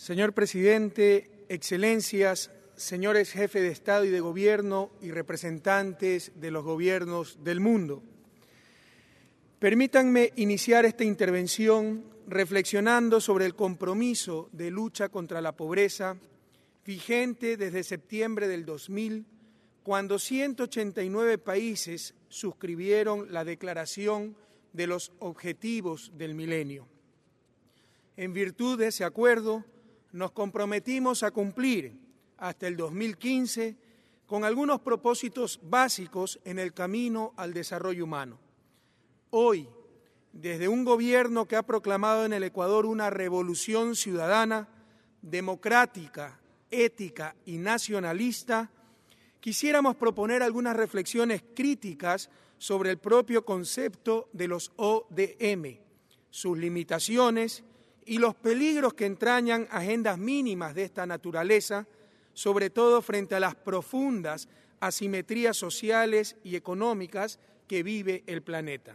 Señor presidente, excelencias, señores jefes de Estado y de Gobierno y representantes de los gobiernos del mundo. Permítanme iniciar esta intervención reflexionando sobre el compromiso de lucha contra la pobreza vigente desde septiembre del 2000, cuando 189 países suscribieron la Declaración de los Objetivos del Milenio. En virtud de ese acuerdo, nos comprometimos a cumplir hasta el 2015 con algunos propósitos básicos en el camino al desarrollo humano. Hoy, desde un gobierno que ha proclamado en el Ecuador una revolución ciudadana, democrática, ética y nacionalista, quisiéramos proponer algunas reflexiones críticas sobre el propio concepto de los ODM, sus limitaciones y los peligros que entrañan agendas mínimas de esta naturaleza, sobre todo frente a las profundas asimetrías sociales y económicas que vive el planeta.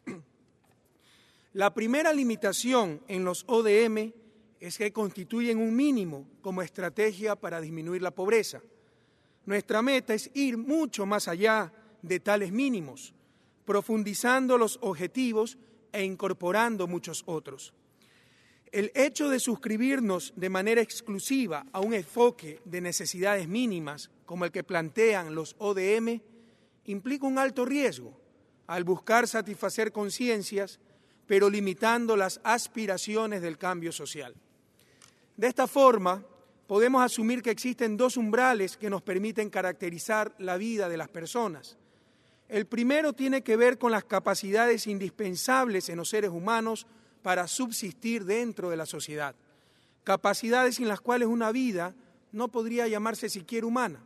La primera limitación en los ODM es que constituyen un mínimo como estrategia para disminuir la pobreza. Nuestra meta es ir mucho más allá de tales mínimos, profundizando los objetivos e incorporando muchos otros. El hecho de suscribirnos de manera exclusiva a un enfoque de necesidades mínimas como el que plantean los ODM implica un alto riesgo al buscar satisfacer conciencias, pero limitando las aspiraciones del cambio social. De esta forma, podemos asumir que existen dos umbrales que nos permiten caracterizar la vida de las personas. El primero tiene que ver con las capacidades indispensables en los seres humanos para subsistir dentro de la sociedad, capacidades sin las cuales una vida no podría llamarse siquiera humana.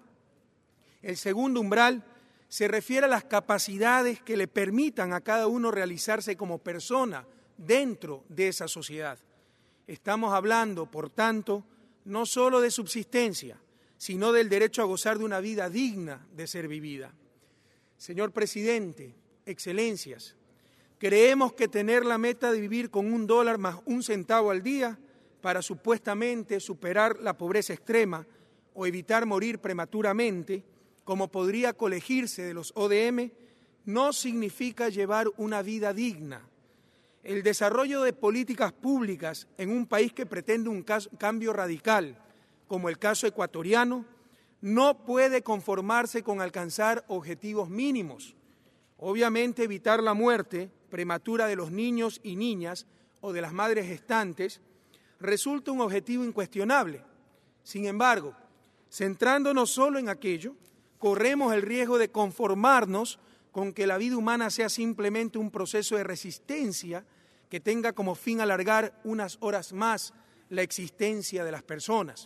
El segundo umbral se refiere a las capacidades que le permitan a cada uno realizarse como persona dentro de esa sociedad. Estamos hablando, por tanto, no solo de subsistencia, sino del derecho a gozar de una vida digna de ser vivida. Señor presidente, excelencias, creemos que tener la meta de vivir con $1 más 1 centavo al día para supuestamente superar la pobreza extrema o evitar morir prematuramente, como podría colegirse de los ODM, no significa llevar una vida digna. El desarrollo de políticas públicas en un país que pretende un cambio radical, como el caso ecuatoriano, no puede conformarse con alcanzar objetivos mínimos. Obviamente, evitar la muerte prematura de los niños y niñas o de las madres gestantes resulta un objetivo incuestionable. Sin embargo, centrándonos solo en aquello, corremos el riesgo de conformarnos con que la vida humana sea simplemente un proceso de resistencia que tenga como fin alargar unas horas más la existencia de las personas.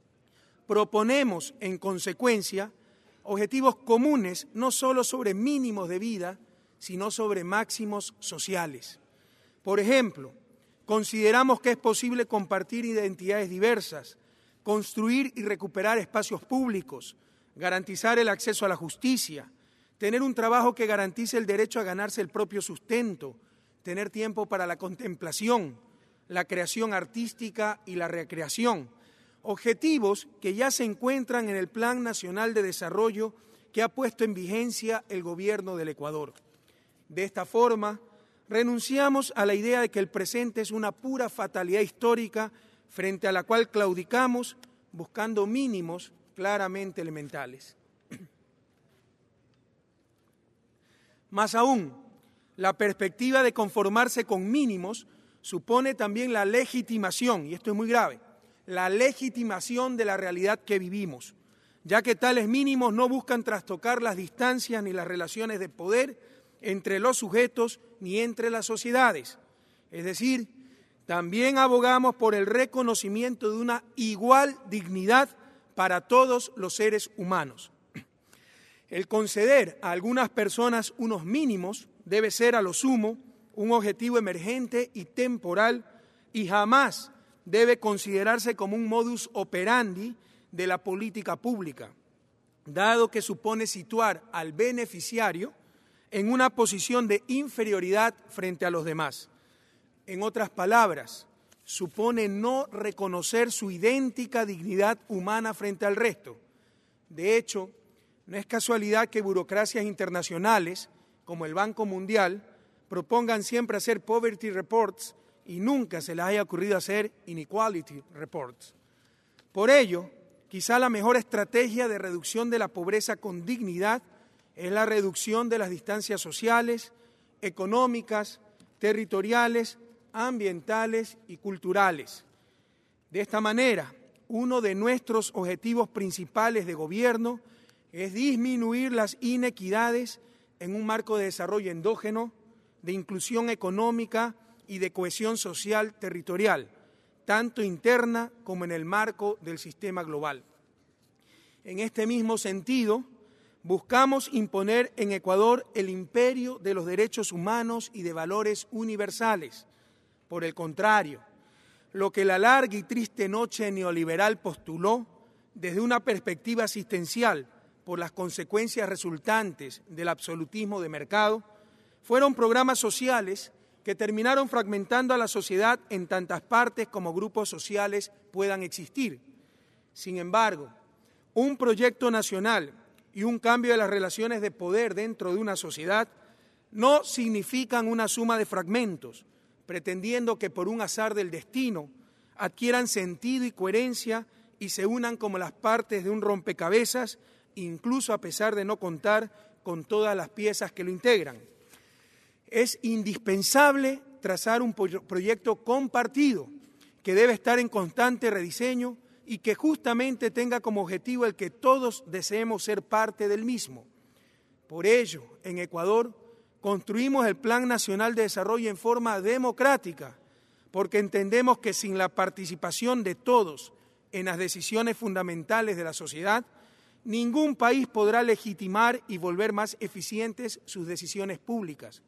Proponemos, en consecuencia, objetivos comunes no solo sobre mínimos de vida, sino sobre máximos sociales. Por ejemplo, consideramos que es posible compartir identidades diversas, construir y recuperar espacios públicos, garantizar el acceso a la justicia, tener un trabajo que garantice el derecho a ganarse el propio sustento, tener tiempo para la contemplación, la creación artística y la recreación, objetivos que ya se encuentran en el Plan Nacional de Desarrollo que ha puesto en vigencia el Gobierno del Ecuador. De esta forma, renunciamos a la idea de que el presente es una pura fatalidad histórica frente a la cual claudicamos buscando mínimos claramente elementales. Más aún, la perspectiva de conformarse con mínimos supone también la legitimación, y esto es muy grave, la legitimación de la realidad que vivimos, ya que tales mínimos no buscan trastocar las distancias ni las relaciones de poder entre los sujetos ni entre las sociedades. Es decir, también abogamos por el reconocimiento de una igual dignidad para todos los seres humanos. El conceder a algunas personas unos mínimos debe ser a lo sumo un objetivo emergente y temporal y jamás debe considerarse como un modus operandi de la política pública, dado que supone situar al beneficiario en una posición de inferioridad frente a los demás. En otras palabras, supone no reconocer su idéntica dignidad humana frente al resto. De hecho, no es casualidad que burocracias internacionales, como el Banco Mundial, propongan siempre hacer poverty reports y nunca se les haya ocurrido hacer inequality reports. Por ello, quizá la mejor estrategia de reducción de la pobreza con dignidad es la reducción de las distancias sociales, económicas, territoriales, ambientales y culturales. De esta manera, uno de nuestros objetivos principales de gobierno es disminuir las inequidades en un marco de desarrollo endógeno, de inclusión económica y de cohesión social territorial, tanto interna como en el marco del sistema global. En este mismo sentido, buscamos imponer en Ecuador el imperio de los derechos humanos y de valores universales. Por el contrario, lo que la larga y triste noche neoliberal postuló desde una perspectiva asistencial por las consecuencias resultantes del absolutismo de mercado, fueron programas sociales que terminaron fragmentando a la sociedad en tantas partes como grupos sociales puedan existir. Sin embargo, un proyecto nacional y un cambio de las relaciones de poder dentro de una sociedad no significan una suma de fragmentos, pretendiendo que por un azar del destino adquieran sentido y coherencia y se unan como las partes de un rompecabezas, incluso a pesar de no contar con todas las piezas que lo integran. Es indispensable trazar un proyecto compartido que debe estar en constante rediseño y que justamente tenga como objetivo el que todos deseemos ser parte del mismo. Por ello, en Ecuador, construimos el Plan Nacional de Desarrollo en forma democrática, porque entendemos que sin la participación de todos en las decisiones fundamentales de la sociedad, ningún país podrá legitimar y volver más eficientes sus decisiones públicas.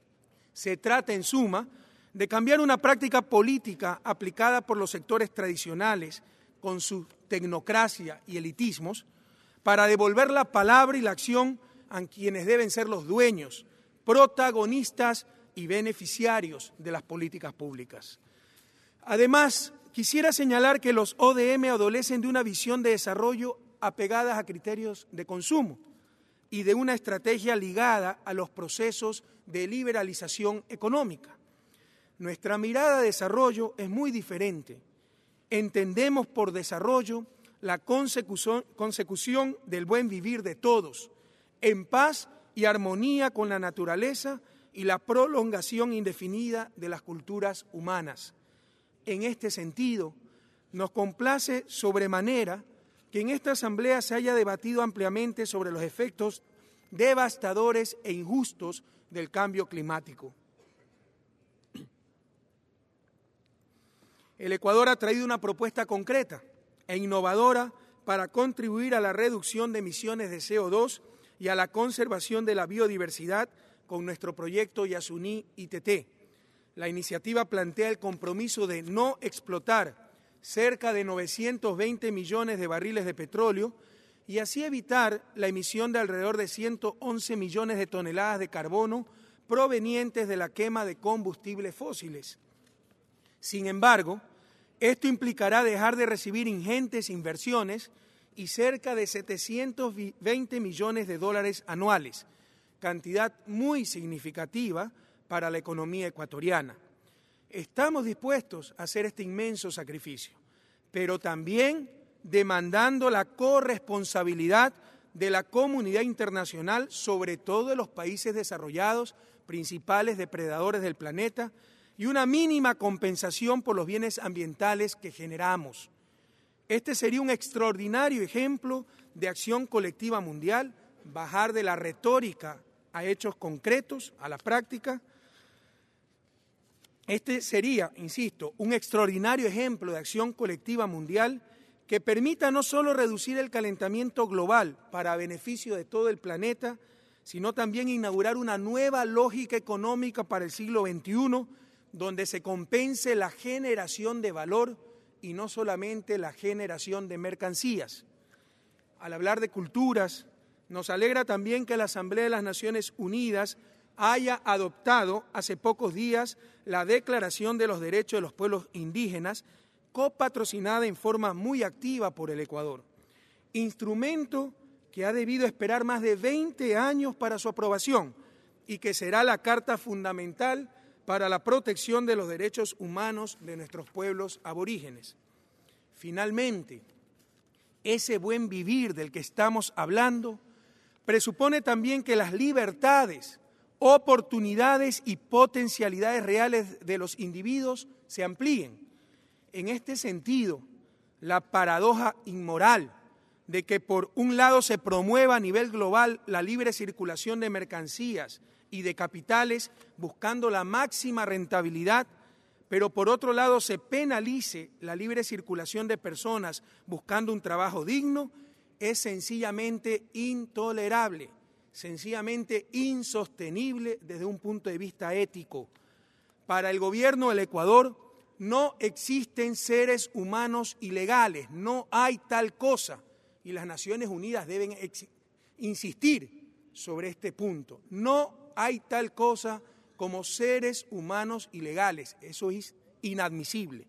Se trata, en suma, de cambiar una práctica política aplicada por los sectores tradicionales con su tecnocracia y elitismos, para devolver la palabra y la acción a quienes deben ser los dueños, protagonistas y beneficiarios de las políticas públicas. Además, quisiera señalar que los ODM adolecen de una visión de desarrollo apegadas a criterios de consumo y de una estrategia ligada a los procesos de liberalización económica. Nuestra mirada de desarrollo es muy diferente. Entendemos por desarrollo la consecución del buen vivir de todos, en paz y armonía con la naturaleza y la prolongación indefinida de las culturas humanas. En este sentido, nos complace sobremanera que en esta Asamblea se haya debatido ampliamente sobre los efectos devastadores e injustos del cambio climático. El Ecuador ha traído una propuesta concreta e innovadora para contribuir a la reducción de emisiones de CO2 y a la conservación de la biodiversidad con nuestro proyecto Yasuní ITT. La iniciativa plantea el compromiso de no explotar cerca de 920 millones de barriles de petróleo y así evitar la emisión de alrededor de 111 millones de toneladas de carbono provenientes de la quema de combustibles fósiles. Sin embargo, esto implicará dejar de recibir ingentes inversiones y cerca de 720 millones de dólares anuales, cantidad muy significativa para la economía ecuatoriana. Estamos dispuestos a hacer este inmenso sacrificio, pero también demandando la corresponsabilidad de la comunidad internacional, sobre todo de los países desarrollados, principales depredadores del planeta, y una mínima compensación por los bienes ambientales que generamos. Este sería un extraordinario ejemplo de acción colectiva mundial, bajar de la retórica a hechos concretos, a la práctica. Este sería, insisto, un extraordinario ejemplo de acción colectiva mundial que permita no solo reducir el calentamiento global para beneficio de todo el planeta, sino también inaugurar una nueva lógica económica para el siglo XXI, donde se compense la generación de valor y no solamente la generación de mercancías. Al hablar de culturas, nos alegra también que la Asamblea de las Naciones Unidas haya adoptado hace pocos días la Declaración de los Derechos de los Pueblos Indígenas, copatrocinada en forma muy activa por el Ecuador, instrumento que ha debido esperar más de 20 años para su aprobación y que será la carta fundamental para la protección de los derechos humanos de nuestros pueblos aborígenes. Finalmente, ese buen vivir del que estamos hablando presupone también que las libertades, oportunidades y potencialidades reales de los individuos se amplíen. En este sentido, la paradoja inmoral de que por un lado se promueva a nivel global la libre circulación de mercancías y de capitales buscando la máxima rentabilidad, pero por otro lado se penalice la libre circulación de personas buscando un trabajo digno, es sencillamente intolerable, sencillamente insostenible desde un punto de vista ético. Para el gobierno del Ecuador no existen seres humanos ilegales, no hay tal cosa, y las Naciones Unidas deben insistir sobre este punto. No hay tal cosa como seres humanos ilegales, eso es inadmisible.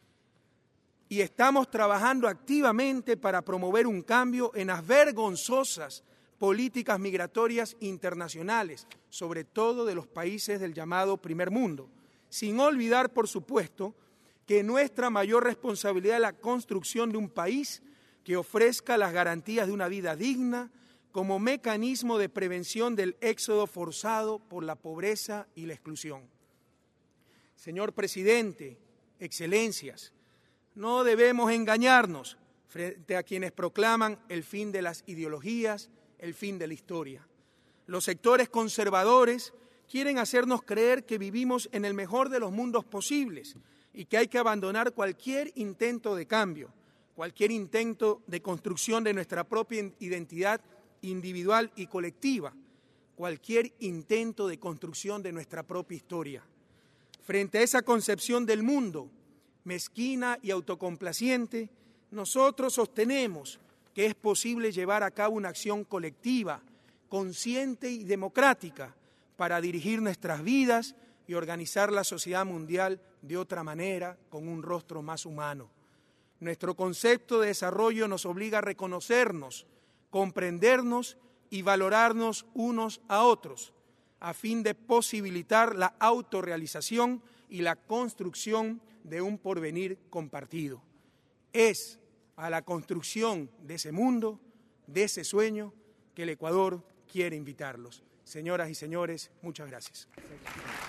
Y estamos trabajando activamente para promover un cambio en las vergonzosas políticas migratorias internacionales, sobre todo de los países del llamado primer mundo, sin olvidar, por supuesto, que nuestra mayor responsabilidad es la construcción de un país que ofrezca las garantías de una vida digna como mecanismo de prevención del éxodo forzado por la pobreza y la exclusión. Señor Presidente, Excelencias, no debemos engañarnos frente a quienes proclaman el fin de las ideologías, el fin de la historia. Los sectores conservadores quieren hacernos creer que vivimos en el mejor de los mundos posibles y que hay que abandonar cualquier intento de cambio, cualquier intento de construcción de nuestra propia identidad individual y colectiva, cualquier intento de construcción de nuestra propia historia. Frente a esa concepción del mundo, mezquina y autocomplaciente, nosotros sostenemos que es posible llevar a cabo una acción colectiva, consciente y democrática para dirigir nuestras vidas y organizar la sociedad mundial de otra manera, con un rostro más humano. Nuestro concepto de desarrollo nos obliga a reconocernos, comprendernos y valorarnos unos a otros, a fin de posibilitar la autorrealización y la construcción de un porvenir compartido. Es a la construcción de ese mundo, de ese sueño, que el Ecuador quiere invitarlos. Señoras y señores, muchas gracias.